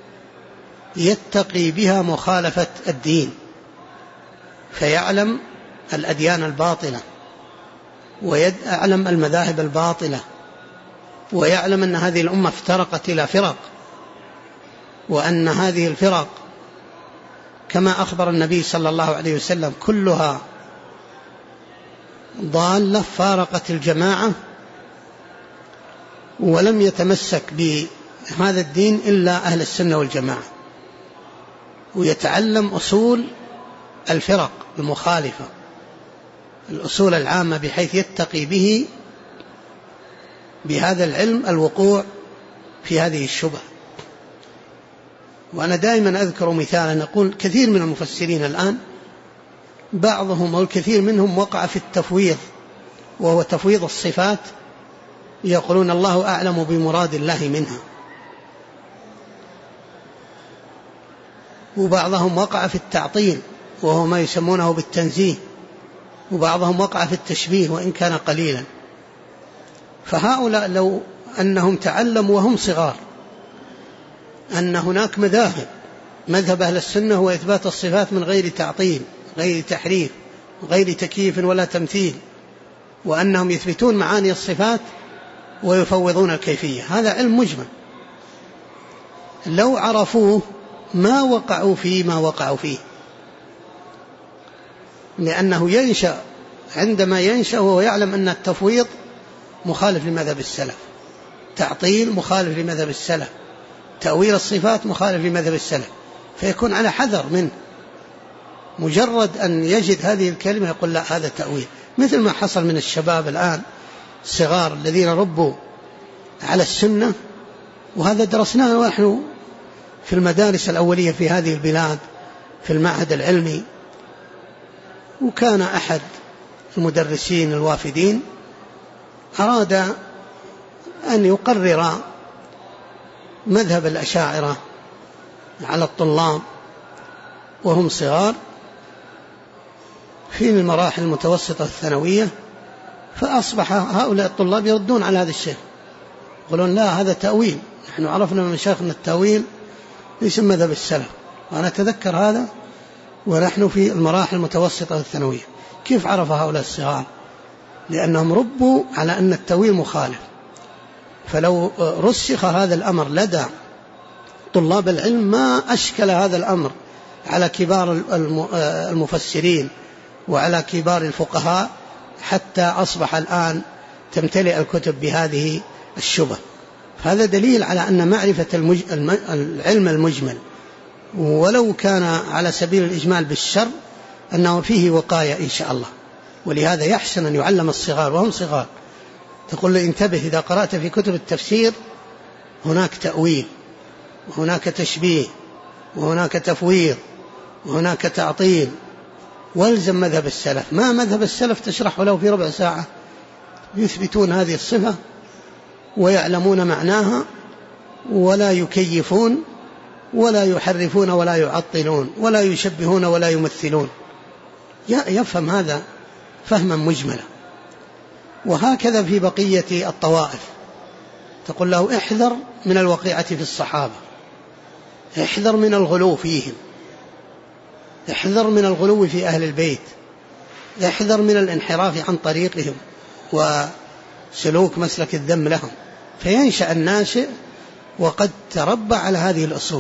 يتقي بها مخالفة الدين، فيعلم الأديان الباطلة، ويعلم المذاهب الباطلة، ويعلم أن هذه الأمة افترقت إلى فرق، وأن هذه الفرق كما أخبر النبي صلى الله عليه وسلم كلها ضالة فارقت الجماعة، ولم يتمسك بهذا الدين إلا أهل السنة والجماعة. ويتعلم أصول الفرق المخالفة، الأصول العامة، بحيث يتقي به بهذا العلم الوقوع في هذه الشبهة. وأنا دائما أذكر مثالا، نقول كثير من المفسرين الآن بعضهم والكثير منهم وقع في التفويض، وهو تفويض الصفات، يقولون الله أعلم بمراد الله منها. وبعضهم وقع في التعطيل، وهو ما يسمونه بالتنزيه. وبعضهم وقع في التشبيه وإن كان قليلا. فهؤلاء لو أنهم تعلموا وهم صغار أن هناك مذهب أهل السنة هو إثبات الصفات من غير تعطيل، غير تحريف، غير تكييف ولا تمثيل، وأنهم يثبتون معاني الصفات ويفوضون الكيفية، هذا علم مجمل. لو عرفوه ما وقعوا فيه، لأنه ينشأ، عندما ينشأ وهو يعلم أن التفويض مخالف لمذهب السلف، تعطيل مخالف لمذهب السلف، تأويل الصفات مخالف لمذهب السلف، فيكون على حذر منه. مجرد أن يجد هذه الكلمة يقول لا هذا تأويل، مثل ما حصل من الشباب الآن الصغار الذين ربوا على السنة، وهذا درسناه نحن في المدارس الأولية في هذه البلاد في المعهد العلمي. وكان أحد المدرسين الوافدين أراد أن يقرر مذهب الأشاعرة على الطلاب وهم صغار في المراحل المتوسطة الثانوية، فأصبح هؤلاء الطلاب يردون على هذا الشيء، يقولون لا هذا تأويل، نحن عرفنا من مشايخنا التأويل ليس مذهب السلف. وأنا أتذكر هذا ونحن في المراحل المتوسطة الثانوية. كيف عرف هؤلاء الصغار؟ لأنهم ربوا على أن التأويل مخالف. فلو رسخ هذا الأمر لدى طلاب العلم ما أشكل هذا الأمر على كبار المفسرين وعلى كبار الفقهاء، حتى أصبح الآن تمتلئ الكتب بهذه الشبه. هذا دليل على أن معرفة العلم المجمل ولو كان على سبيل الإجمال بالشر أنه فيه وقاية إن شاء الله. ولهذا يحسن أن يعلم الصغار وهم صغار. تقول له انتبه، إذا قرأت في كتب التفسير هناك تأويل وهناك تشبيه وهناك تفويض وهناك تعطيل، والزم مذهب السلف. ما مذهب السلف تشرحه له في ربع ساعة، يثبتون هذه الصفة ويعلمون معناها، ولا يكيفون ولا يحرفون ولا يعطلون ولا يشبهون ولا يمثلون. يفهم هذا فهما مجملا. وهكذا في بقية الطوائف، تقول له احذر من الوقيعة في الصحابة، احذر من الغلو فيهم، احذر من الغلو في أهل البيت، احذر من الانحراف عن طريقهم وسلوك مسلك الذم لهم. فينشأ الناشئ وقد تربى على هذه الأصول.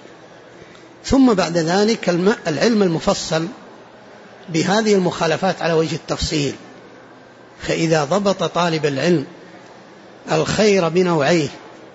ثم بعد ذلك العلم المفصل بهذه المخالفات على وجه التفصيل. فإذا ضبط طالب العلم الخير بنوعيه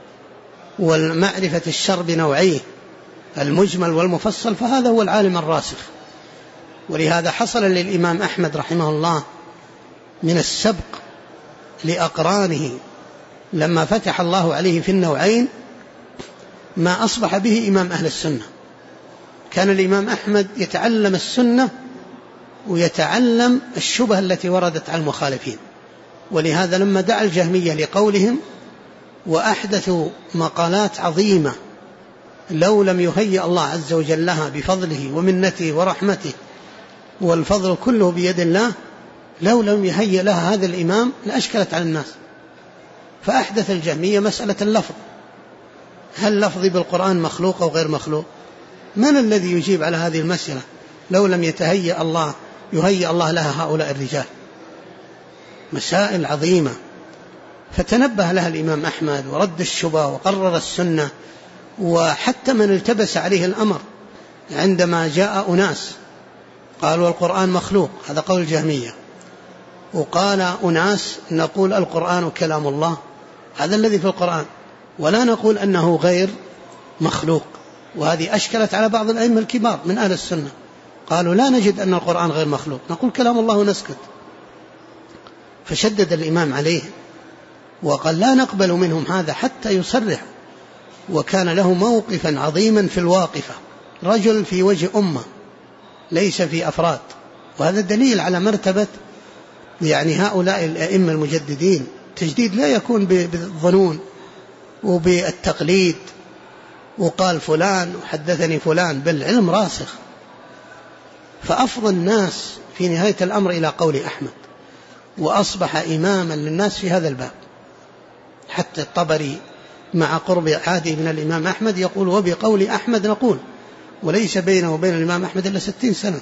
والمعرفة الشر بنوعيه، المجمل والمفصل، فهذا هو العالم الراسخ. ولهذا حصل للإمام أحمد رحمه الله من السبق لأقرانه لما فتح الله عليه في النوعين ما أصبح به إمام أهل السنة. كان الإمام أحمد يتعلم السنة ويتعلم الشبه التي وردت على المخالفين، ولهذا لما دعا الجهمية لقولهم وأحدثوا مقالات عظيمة لو لم يهيئ الله عز وجل لها بفضله ومنته ورحمته والفضل كله بيد الله، لو لم يهيئ لها هذا الإمام لأشكلت على الناس. فأحدث الجهمية مسألة اللفظ، هل لفظي بالقرآن مخلوق أو غير مخلوق؟ من الذي يجيب على هذه المسألة لو لم يهيئ الله لها هؤلاء الرجال؟ مسائل عظيمة، فتنبه لها الإمام أحمد ورد الشبه وقرر السنة. وحتى من التبس عليه الأمر عندما جاء أناس قالوا القرآن مخلوق، هذا قول الجهمية، وقال أناس نقول القرآن كلام الله، هذا الذي في القرآن، ولا نقول أنه غير مخلوق. وهذه أشكلت على بعض الأئمة الكبار من أهل السنة، قالوا لا نجد أن القرآن غير مخلوق، نقول كلام الله ونسكت. فشدد الإمام عليه وقال لا نقبل منهم هذا حتى يصرح. وكان له موقفا عظيما في الواقفة، رجل في وجه أمة ليس في أفراد. وهذا دليل على مرتبة هؤلاء الأئمة المجددين. تجديد لا يكون بالظنون وبالتقليد وقال فلان وحدثني فلان، بل علم راسخ. فأفضل الناس في نهاية الأمر إلى قول أحمد، وأصبح إماما للناس في هذا الباب. حتى الطبري مع قرب عهده من الإمام أحمد يقول وبقول أحمد نقول، وليس بينه وبين الإمام أحمد إلا 60 سنة.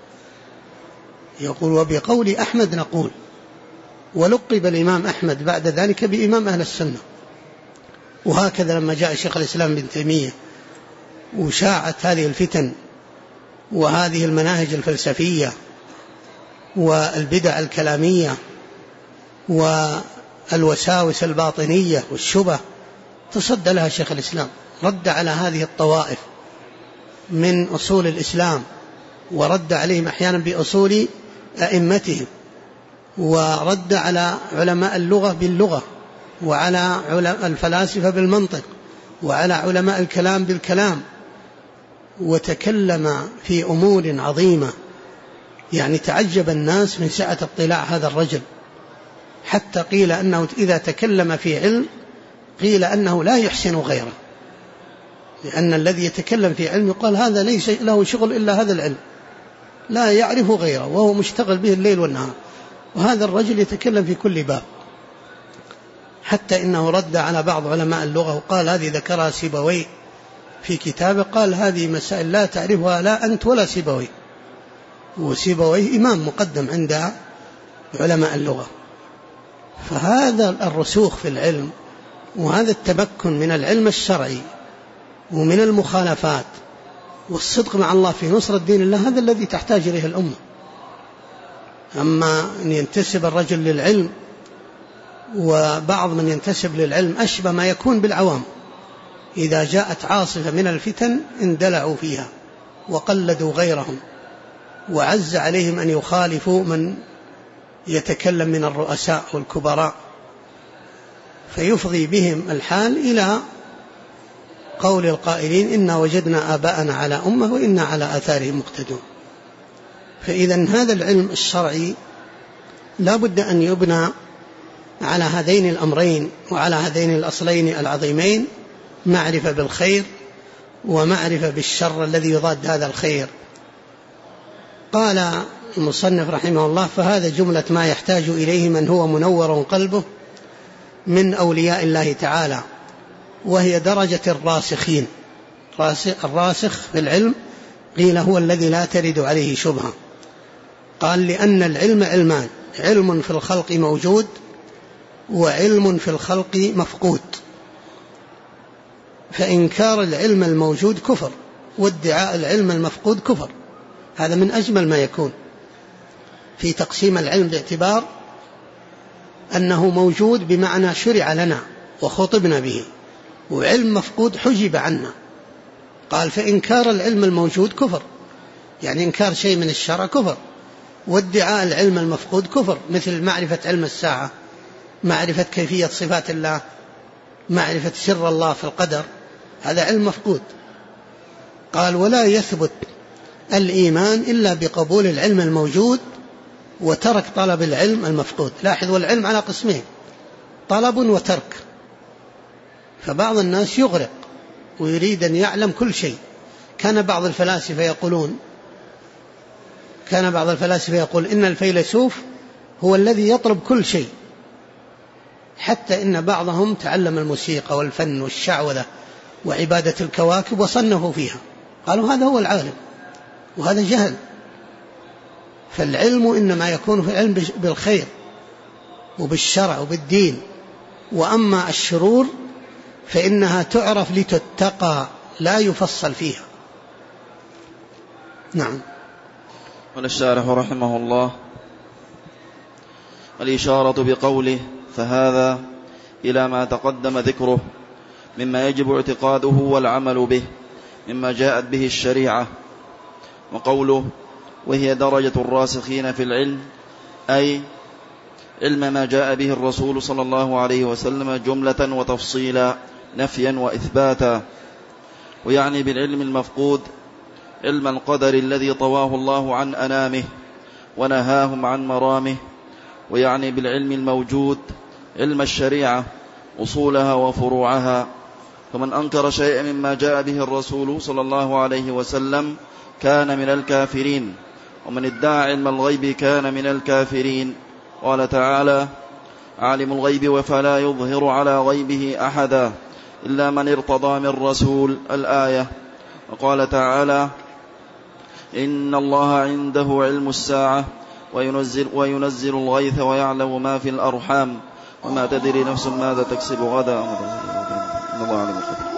يقول وبقول أحمد نقول. ولقب الإمام أحمد بعد ذلك بإمام أهل السنة. وهكذا لما جاء شيخ الإسلام ابن تيمية وشاعت هذه الفتن وهذه المناهج الفلسفية والبدع الكلامية والوساوس الباطنية والشبه، تصدى لها شيخ الإسلام، رد على هذه الطوائف من أصول الإسلام، ورد عليهم أحيانا بأصول أئمتهم، ورد على علماء اللغة باللغة، وعلى علماء الفلاسفة بالمنطق، وعلى علماء الكلام بالكلام. وتكلم في أمور عظيمة تعجب الناس من سعة اطلاع هذا الرجل، حتى قيل أنه إذا تكلم في علم قيل أنه لا يحسن غيره، لأن الذي يتكلم في علم يقال هذا ليس له شغل إلا هذا العلم، لا يعرف غيره وهو مشتغل به الليل والنهار. وهذا الرجل يتكلم في كل باب، حتى إنه رد على بعض علماء اللغة وقال هذه ذكرها سيبويه في كتابه، قال هذه مسائل لا تعرفها لا أنت ولا سيبويه، وسيبويه إمام مقدم عند علماء اللغة. فهذا الرسوخ في العلم وهذا التمكن من العلم الشرعي ومن المخالفات والصدق مع الله في نصرة دين الله، هذا الذي تحتاج إليه الأمة. أما أن ينتسب الرجل للعلم، وبعض من ينتسب للعلم أشبه ما يكون بالعوام، إذا جاءت عاصفة من الفتن اندلعوا فيها وقلدوا غيرهم، وعز عليهم أن يخالفوا من يتكلم من الرؤساء والكبراء، فيفضي بهم الحال إلى قول القائلين إنا وجدنا آباءنا على أمة وإنا على آثارهم مقتدون. فإذا هذا العلم الشرعي لا بد أن يبنى على هذين الأمرين وعلى هذين الأصلين العظيمين، معرفة بالخير ومعرفة بالشر الذي يضاد هذا الخير. قال المصنف رحمه الله فهذا جملة ما يحتاج إليه من هو منور قلبه من أولياء الله تعالى، وهي درجة الراسخين. الراسخ في العلم قيل هو الذي لا ترد عليه شبهة. قال لأن العلم علمان، علم في الخلق موجود وعلم في الخلق مفقود، فإنكار العلم الموجود كفر، وادعاء العلم المفقود كفر. هذا من أجمل ما يكون في تقسيم العلم، باعتبار أنه موجود بمعنى شرع لنا وخطبنا به، وعلم مفقود حجب عنا. قال فإنكار العلم الموجود كفر، يعني إنكار شيء من الشرع كفر، وادعاء العلم المفقود كفر، مثل معرفة علم الساعة، معرفة كيفية صفات الله، معرفة سر الله في القدر، هذا علم مفقود. قال ولا يثبت الإيمان إلا بقبول العلم الموجود وترك طلب العلم المفقود. لاحظ، والعلم على قسمين، طلب وترك. فبعض الناس يغرق ويريد أن يعلم كل شيء. كان بعض الفلاسفة يقول إن الفيلسوف هو الذي يطلب كل شيء، حتى إن بعضهم تعلم الموسيقى والفن والشعوذة وعبادة الكواكب وصنفوا فيها، قالوا هذا هو العالم، وهذا جهل. فالعلم إنما يكون في العلم بالخير وبالشرع وبالدين، وأما الشرور فإنها تعرف لتتقى، لا يفصل فيها. نعم. قال الشارح رحمه الله: الإشارة بقوله فهذا إلى ما تقدم ذكره مما يجب اعتقاده والعمل به مما جاءت به الشريعة. وقوله وهي درجة الراسخين في العلم، أي علم ما جاء به الرسول صلى الله عليه وسلم جملة وتفصيلا، نفيا وإثباتا. ويعني بالعلم المفقود علم القدر الذي طواه الله عن أنامه ونهاهم عن مرامه. ويعني بالعلم الموجود علم الشريعة أصولها وفروعها. فمن أنكر شيئا مما جاء به الرسول صلى الله عليه وسلم كان من الكافرين، ومن ادعى علم الغيب كان من الكافرين. قال تعالى: عالم الغيب فلا يظهر على غيبه أحدا إلا من ارتضى من رسول، الآية. وقال تعالى: إن الله عنده علم الساعة وينزل الغيث ويعلم ما في الأرحام وما تدري نفس ماذا تكسب غدا إن الله عليم خبير.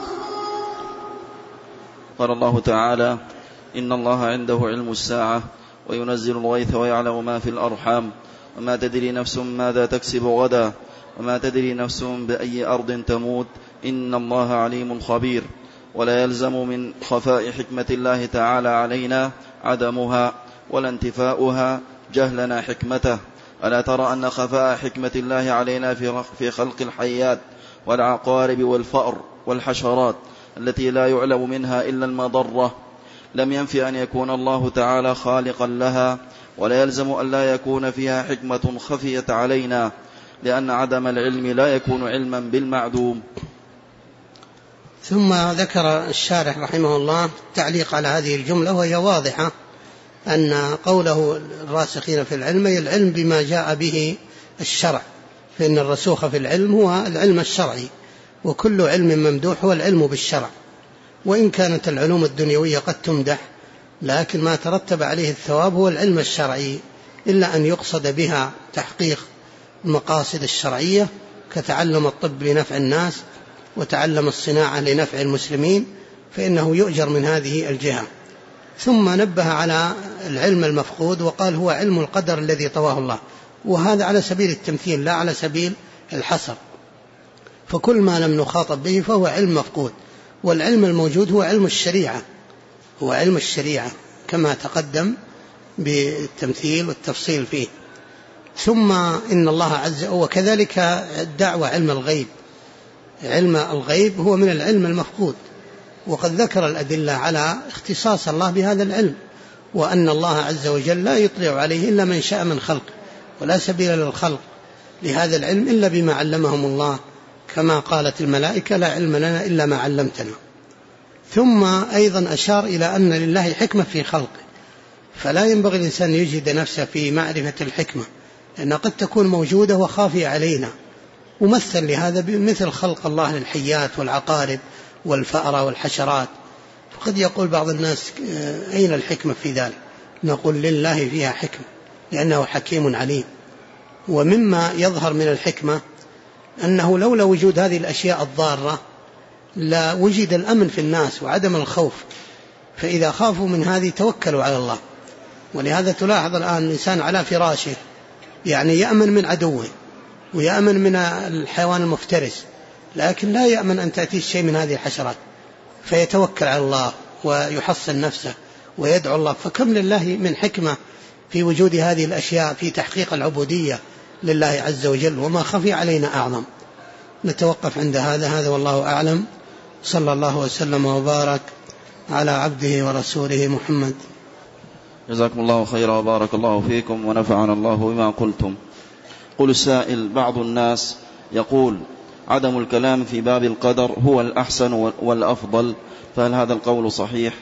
قال الله تعالى: إن الله عنده علم الساعة وينزل الغيث ويعلم ما في الأرحام وما تدري نفس ماذا تكسب غدا وما تدري نفس بأي أرض تموت إن الله عليم خبير. ولا يلزم من خفاء حكمة الله تعالى علينا عدمها ولا انتفاؤها جهلنا حكمته. ألا ترى أن خفاء حكمة الله علينا في خلق الحيات والعقارب والفأر والحشرات التي لا يعلم منها إلا المضرة لم ينفي أن يكون الله تعالى خالقا لها، ولا يلزم أن لا يكون فيها حكمة خفية علينا، لأن عدم العلم لا يكون علما بالمعدوم. ثم ذكر الشارح رحمه الله تعليق على هذه الجملة، وهي واضحة، أن قوله الراسخين في العلم العلم بما جاء به الشرع، فإن الرسوخ في العلم هو العلم الشرعي، وكل علم ممدوح هو العلم بالشرع. وإن كانت العلوم الدنيوية قد تمدح، لكن ما ترتب عليه الثواب هو العلم الشرعي، إلا أن يقصد بها تحقيق المقاصد الشرعية كتعلم الطب لنفع الناس وتعلم الصناعة لنفع المسلمين، فإنه يؤجر من هذه الجهة. ثم نبه على العلم المفقود وقال هو علم القدر الذي طواه الله، وهذا على سبيل التمثيل لا على سبيل الحصر، فكل ما لم نخاطب به فهو علم مفقود. والعلم الموجود هو علم الشريعة، هو علم الشريعة كما تقدم بالتمثيل والتفصيل فيه. ثم إن الله عز وجل وكذلك الدعوة علم الغيب، علم الغيب هو من العلم المفقود، وقد ذكر الأدلة على اختصاص الله بهذا العلم، وأن الله عز وجل لا يطلع عليه إلا من شاء من خلق، ولا سبيل للخلق لهذا العلم إلا بما علمهم الله، كما قالت الملائكة لا علم لنا إلا ما علمتنا. ثم أيضا أشار إلى أن لله حكمة في خلقه، فلا ينبغي الإنسان يجهد نفسه في معرفة الحكمة، لأنها قد تكون موجودة وخافية علينا. ومثل لهذا مثل خلق الله للحيات والعقارب والفأرة والحشرات. فقد يقول بعض الناس أين الحكمة في ذلك؟ نقول لله فيها حكمة، لأنه حكيم عليم. ومما يظهر من الحكمة أنه لولا وجود هذه الأشياء الضارة لا وجد الأمن في الناس وعدم الخوف، فإذا خافوا من هذه توكلوا على الله. ولهذا تلاحظ الآن الإنسان على فراشه يعني يأمن من عدوه ويأمن من الحيوان المفترس، لكن لا يأمن أن تأتي شيء من هذه الحشرات، فيتوكل على الله ويحصن نفسه ويدعو الله. فكم لله من حكمة في وجود هذه الأشياء في تحقيق العبودية لله عز وجل، وما خفي علينا أعظم. نتوقف عند هذا والله أعلم. صلى الله وسلم وبارك على عبده ورسوله محمد. جزاكم الله خيرا وبارك الله فيكم ونفعنا الله بما قلتم. قل السائل: بعض الناس يقول عدم الكلام في باب القدر هو الأحسن والأفضل، فهل هذا القول صحيح؟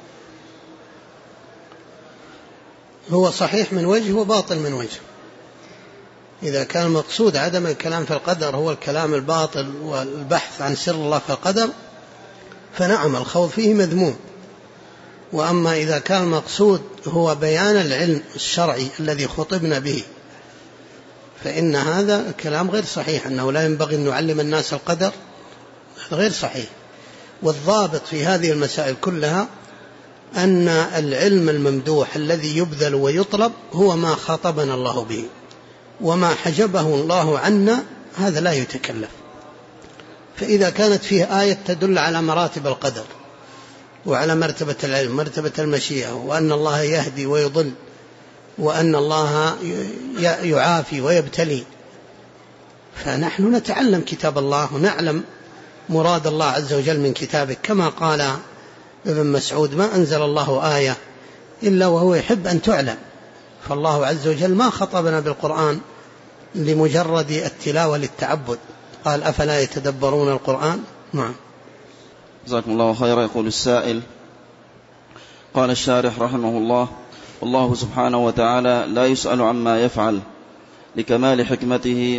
هو صحيح من وجه وباطل من وجه. إذا كان مقصود عدم الكلام في القدر هو الكلام الباطل والبحث عن سر الله في القدر، فنعم الخوض فيه مذموم. وأما إذا كان المقصود هو بيان العلم الشرعي الذي خطبنا به، فإن هذا الكلام غير صحيح، أنه لا ينبغي أن نعلم الناس القدر، غير صحيح. والضابط في هذه المسائل كلها أن العلم الممدوح الذي يبذل ويطلب هو ما خاطبنا الله به، وما حجبه الله عنا هذا لا يتكلف. فإذا كانت فيه آية تدل على مراتب القدر وعلى مرتبة العلم، مرتبة المشيئة، وأن الله يهدي ويضل، وأن الله يعافي ويبتلي، فنحن نتعلم كتاب الله ونعلم مراد الله عز وجل من كتابه، كما قال ابن مسعود: ما أنزل الله آية إلا وهو يحب أن تعلم. فالله عز وجل ما خطبنا بالقرآن لمجرد التلاوة للتعبد، قال: أفلا يتدبرون القرآن؟ نعم. جزاكم الله خيرا. يقول السائل: قال الشارح رحمه الله: والله سبحانه وتعالى لا يسأل عما يفعل لكمال حكمته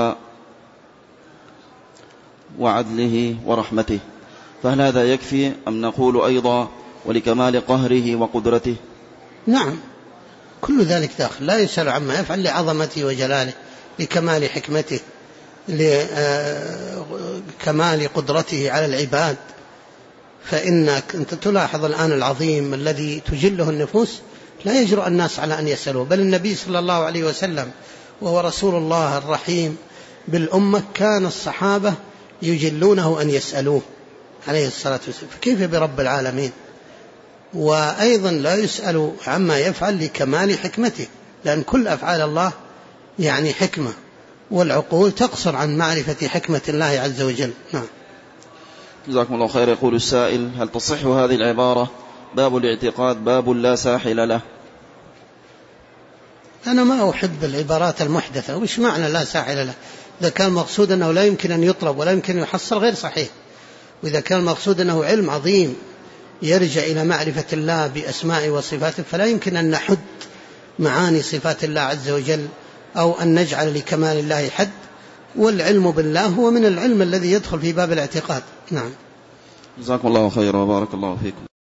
وعدله ورحمته، فهل هذا يكفي أم نقول أيضا ولكمال قهره وقدرته؟ نعم، كل ذلك داخل. لا يسأل عما يفعل لعظمته وجلاله، لكمال حكمته، لكمال قدرته على العباد. فإنك أنت تلاحظ الآن العظيم الذي تجله النفوس لا يجرؤ الناس على أن يسألوه، بل النبي صلى الله عليه وسلم وهو رسول الله الرحيم بالأمة كان الصحابة يجلونه أن يسألوه عليه الصلاة والسلام، فكيف برب العالمين؟ وأيضا لا يسأل عما يفعل لكمال حكمته، لأن كل أفعال الله يعني حكمة، والعقول تقصر عن معرفة حكمة الله عز وجل. نعم. جزاكم الله خير. يقول السائل: هل تصح هذه العبارة باب الاعتقاد باب لا ساحل له؟ أنا ما أحب العبارات المحدثة. وش معنى لا ساحل له؟ إذا كان المقصود أنه لا يمكن أن يطلب ولا يمكن أن يحصل غير صحيح. وإذا كان المقصود أنه علم عظيم يرجع إلى معرفة الله بأسماء وصفاته، فلا يمكن أن نحد معاني صفات الله عز وجل أو أن نجعل لكمال الله حد. والعلم بالله هو من العلم الذي يدخل في باب الاعتقاد. نعم. جزاكم الله خيرا وبارك الله فيكم.